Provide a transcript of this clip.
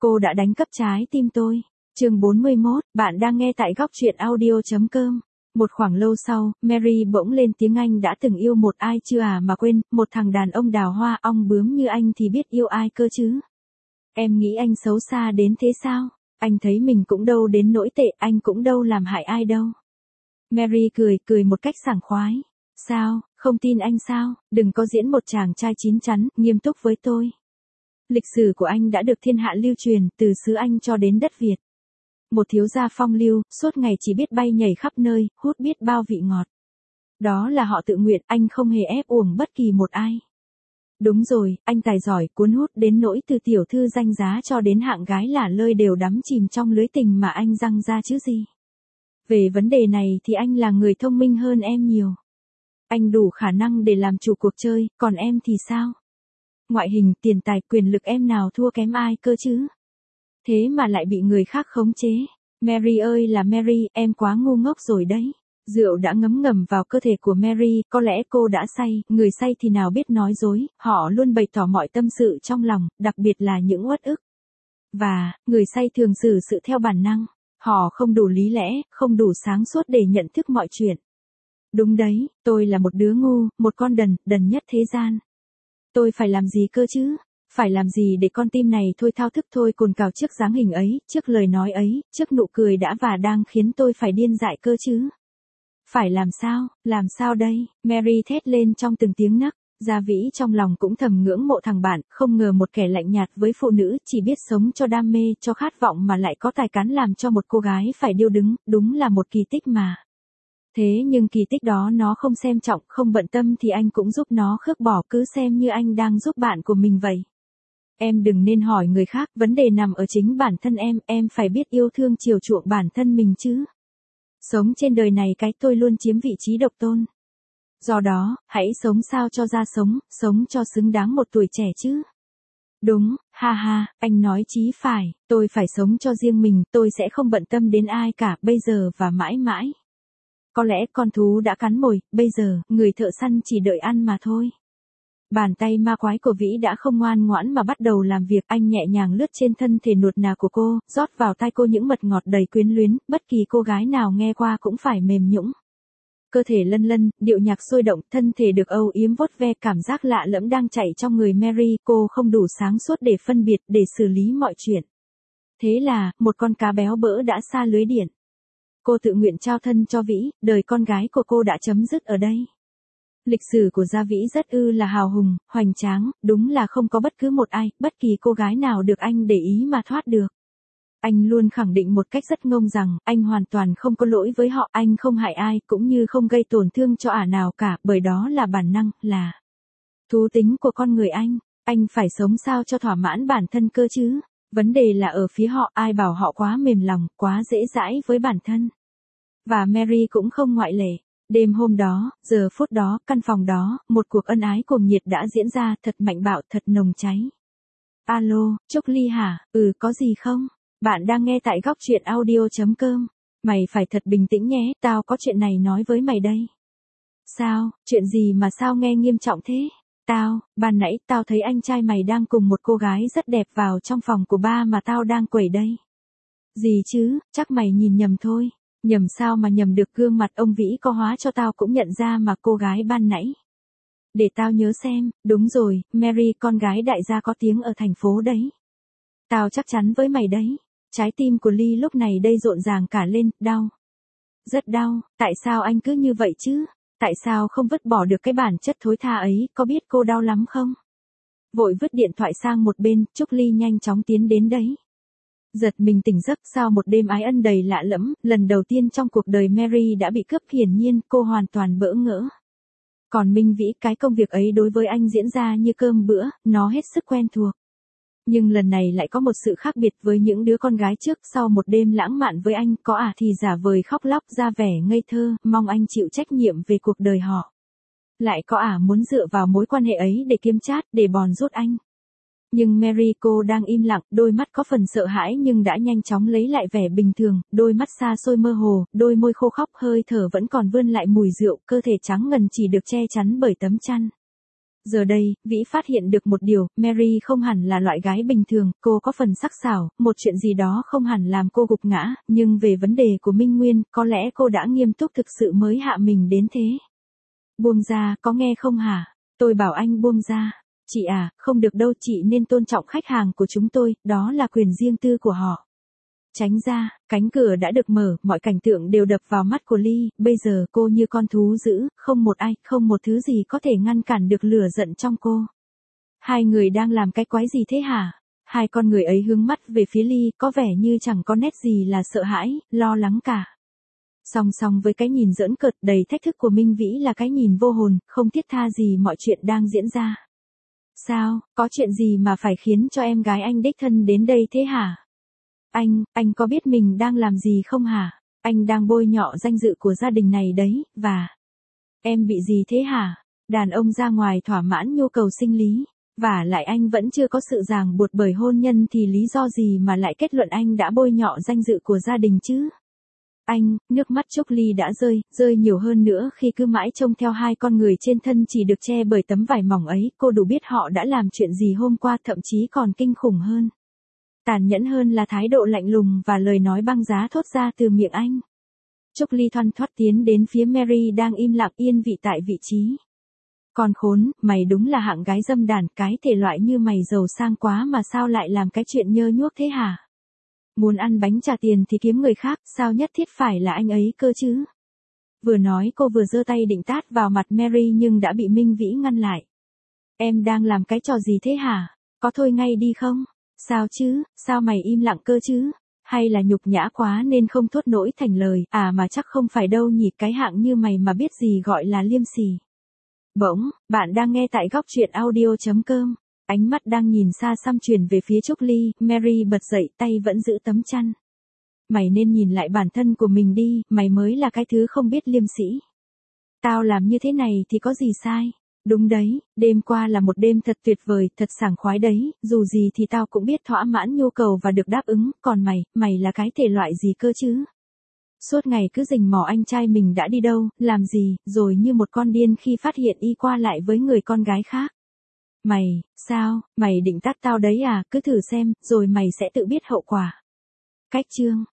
Cô đã đánh cắp trái tim tôi. Chương 41, bạn đang nghe tại góc truyện audio.com. Một khoảng lâu sau, Mary bỗng lên tiếng anh đã từng yêu một ai chưa mà quên, một thằng đàn ông đào hoa ong bướm như anh thì biết yêu ai cơ chứ. Em nghĩ anh xấu xa đến thế sao? Anh thấy mình cũng đâu đến nỗi tệ, anh cũng đâu làm hại ai đâu. Mary cười một cách sảng khoái. Sao, không tin anh sao? Đừng có diễn một chàng trai chín chắn, nghiêm túc với tôi. Lịch sử của anh đã được thiên hạ lưu truyền, từ xứ Anh cho đến đất Việt. Một thiếu gia phong lưu, suốt ngày chỉ biết bay nhảy khắp nơi, hút biết bao vị ngọt. Đó là họ tự nguyện, anh không hề ép uổng bất kỳ một ai. Đúng rồi, anh tài giỏi, cuốn hút đến nỗi từ tiểu thư danh giá cho đến hạng gái lả lơi đều đắm chìm trong lưới tình mà anh răng ra chứ gì. Về vấn đề này thì anh là người thông minh hơn em nhiều. Anh đủ khả năng để làm chủ cuộc chơi, còn em thì sao? Ngoại hình, tiền tài, quyền lực em nào thua kém ai cơ chứ? Thế mà lại bị người khác khống chế. Mary ơi là Mary, em quá ngu ngốc rồi đấy. Rượu đã ngấm ngầm vào cơ thể của Mary, có lẽ cô đã say, người say thì nào biết nói dối, họ luôn bày tỏ mọi tâm sự trong lòng, đặc biệt là những uất ức. Và, người say thường xử sự theo bản năng, họ không đủ lý lẽ, không đủ sáng suốt để nhận thức mọi chuyện. Đúng đấy, tôi là một đứa ngu, một con đần nhất thế gian. Tôi phải làm gì cơ chứ? Phải làm gì để con tim này thôi thao thức thôi cồn cào trước dáng hình ấy, trước lời nói ấy, trước nụ cười đã và đang khiến tôi phải điên dại cơ chứ? Phải làm sao đây? Mary thét lên trong từng tiếng nấc. Gia Vĩ trong lòng cũng thầm ngưỡng mộ thằng bạn, không ngờ một kẻ lạnh nhạt với phụ nữ, chỉ biết sống cho đam mê, cho khát vọng mà lại có tài cán làm cho một cô gái phải điêu đứng, đúng là một kỳ tích mà. Thế nhưng kỳ tích đó nó không xem trọng, không bận tâm thì anh cũng giúp nó khước bỏ, cứ xem như anh đang giúp bạn của mình vậy. Em đừng nên hỏi người khác, vấn đề nằm ở chính bản thân em phải biết yêu thương chiều chuộng bản thân mình chứ. Sống trên đời này cái tôi luôn chiếm vị trí độc tôn. Do đó, hãy sống sao cho ra sống cho xứng đáng một tuổi trẻ chứ. Đúng, ha, anh nói chí phải, tôi phải sống cho riêng mình, tôi sẽ không bận tâm đến ai cả, bây giờ và mãi mãi. Có lẽ con thú đã cắn mồi, bây giờ, người thợ săn chỉ đợi ăn mà thôi. Bàn tay ma quái của Vĩ đã không ngoan ngoãn mà bắt đầu làm việc, anh nhẹ nhàng lướt trên thân thể nuột nà của cô, rót vào tai cô những mật ngọt đầy quyến luyến, bất kỳ cô gái nào nghe qua cũng phải mềm nhũn. Cơ thể lân lân, điệu nhạc sôi động, thân thể được âu yếm vuốt ve, cảm giác lạ lẫm đang chảy trong người Mary, cô không đủ sáng suốt để phân biệt, để xử lý mọi chuyện. Thế là, một con cá béo bỡ đã xa lưới điện. Cô tự nguyện trao thân cho Vĩ, đời con gái của cô đã chấm dứt ở đây. Lịch sử của Gia Vĩ rất là hào hùng, hoành tráng, đúng là không có bất cứ một ai, bất kỳ cô gái nào được anh để ý mà thoát được. Anh luôn khẳng định một cách rất ngông rằng, anh hoàn toàn không có lỗi với họ, anh không hại ai, cũng như không gây tổn thương cho ả nào cả, bởi đó là bản năng, là thú tính của con người anh phải sống sao cho thỏa mãn bản thân cơ chứ. Vấn đề là ở phía họ, ai bảo họ quá mềm lòng, quá dễ dãi với bản thân. Và Mary cũng không ngoại lệ. Đêm hôm đó, giờ phút đó, căn phòng đó, một cuộc ân ái cuồng nhiệt đã diễn ra, thật mạnh bạo, thật nồng cháy. Alo, Trúc Ly hả? Có gì không? Bạn đang nghe tại góc truyện audio.com. Mày phải thật bình tĩnh nhé, tao có chuyện này nói với mày đây. Sao, chuyện gì mà sao nghe nghiêm trọng thế? Ban nãy tao thấy anh trai mày đang cùng một cô gái rất đẹp vào trong phòng của ba mà tao đang quẩy đây. Gì chứ, chắc mày nhìn nhầm thôi. Nhầm sao mà nhầm được, gương mặt ông Vĩ có hóa cho tao cũng nhận ra mà cô gái ban nãy. Để tao nhớ xem, đúng rồi, Mary con gái đại gia có tiếng ở thành phố đấy. Tao chắc chắn với mày đấy. Trái tim của Ly lúc này đây rộn ràng cả lên, đau. Rất đau, tại sao anh cứ như vậy chứ? Tại sao không vứt bỏ được cái bản chất thối tha ấy, có biết cô đau lắm không? Vội vứt điện thoại sang một bên, Trúc Ly nhanh chóng tiến đến đấy. Giật mình tỉnh giấc sau một đêm ái ân đầy lạ lẫm, lần đầu tiên trong cuộc đời Mary đã bị cướp, hiển nhiên cô hoàn toàn bỡ ngỡ. Còn Minh Vĩ, cái công việc ấy đối với anh diễn ra như cơm bữa, nó hết sức quen thuộc. Nhưng lần này lại có một sự khác biệt với những đứa con gái trước, sau một đêm lãng mạn với anh, có thì giả vời khóc lóc ra vẻ ngây thơ, mong anh chịu trách nhiệm về cuộc đời họ. Lại có muốn dựa vào mối quan hệ ấy để kiếm trát, để bòn rút anh. Nhưng Mary cô đang im lặng, đôi mắt có phần sợ hãi nhưng đã nhanh chóng lấy lại vẻ bình thường, đôi mắt xa xôi mơ hồ, đôi môi khô khóc, hơi thở vẫn còn vươn lại mùi rượu, cơ thể trắng ngần chỉ được che chắn bởi tấm chăn. Giờ đây, Vĩ phát hiện được một điều, Mary không hẳn là loại gái bình thường, cô có phần sắc sảo, một chuyện gì đó không hẳn làm cô gục ngã, nhưng về vấn đề của Minh Nguyên, có lẽ cô đã nghiêm túc thực sự mới hạ mình đến thế. Buông ra, có nghe không hả? Tôi bảo anh buông ra. Chị à, không được đâu, chị nên tôn trọng khách hàng của chúng tôi, đó là quyền riêng tư của họ. Tránh ra, cánh cửa đã được mở, mọi cảnh tượng đều đập vào mắt của Ly, bây giờ cô như con thú dữ, không một ai, không một thứ gì có thể ngăn cản được lửa giận trong cô. Hai người đang làm cái quái gì thế hả? Hai con người ấy hướng mắt về phía Ly, có vẻ như chẳng có nét gì là sợ hãi, lo lắng cả. Song song với cái nhìn giỡn cợt đầy thách thức của Minh Vĩ là cái nhìn vô hồn, không thiết tha gì mọi chuyện đang diễn ra. Sao, có chuyện gì mà phải khiến cho em gái anh đích thân đến đây thế hả? Anh có biết mình đang làm gì không hả? Anh đang bôi nhọ danh dự của gia đình này đấy, và... Em bị gì thế hả? Đàn ông ra ngoài thỏa mãn nhu cầu sinh lý, và lại anh vẫn chưa có sự ràng buộc bởi hôn nhân thì lý do gì mà lại kết luận anh đã bôi nhọ danh dự của gia đình chứ? Nước mắt Trúc Ly đã rơi nhiều hơn nữa khi cứ mãi trông theo hai con người trên thân chỉ được che bởi tấm vải mỏng ấy, cô đủ biết họ đã làm chuyện gì hôm qua, thậm chí còn kinh khủng hơn. Tàn nhẫn hơn là thái độ lạnh lùng và lời nói băng giá thốt ra từ miệng anh. Trúc Ly thoăn thoắt tiến đến phía Mary đang im lặng yên vị tại vị trí. Con khốn, mày đúng là hạng gái dâm đàn, cái thể loại như mày giàu sang quá mà sao lại làm cái chuyện nhơ nhuốc thế hả? Muốn ăn bánh trả tiền thì kiếm người khác, sao nhất thiết phải là anh ấy cơ chứ? Vừa nói cô vừa giơ tay định tát vào mặt Mary nhưng đã bị Minh Vĩ ngăn lại. Em đang làm cái trò gì thế hả? Có thôi ngay đi không? Sao chứ, sao mày im lặng cơ chứ? Hay là nhục nhã quá nên không thốt nỗi thành lời, à mà chắc không phải đâu nhỉ, cái hạng như mày mà biết gì gọi là liêm sỉ. Bỗng, bạn đang nghe tại góc truyện audio.com. Ánh mắt đang nhìn xa xăm chuyển về phía Trúc Ly, Mary bật dậy, tay vẫn giữ tấm chăn. Mày nên nhìn lại bản thân của mình đi, mày mới là cái thứ không biết liêm sỉ. Tao làm như thế này thì có gì sai? Đúng đấy, đêm qua là một đêm thật tuyệt vời, thật sảng khoái đấy, dù gì thì tao cũng biết thỏa mãn nhu cầu và được đáp ứng, còn mày là cái thể loại gì cơ chứ? Suốt ngày cứ rình mò anh trai mình đã đi đâu, làm gì, rồi như một con điên khi phát hiện y qua lại với người con gái khác. Sao, mày định tát tao đấy à, cứ thử xem, rồi mày sẽ tự biết hậu quả. Cách chương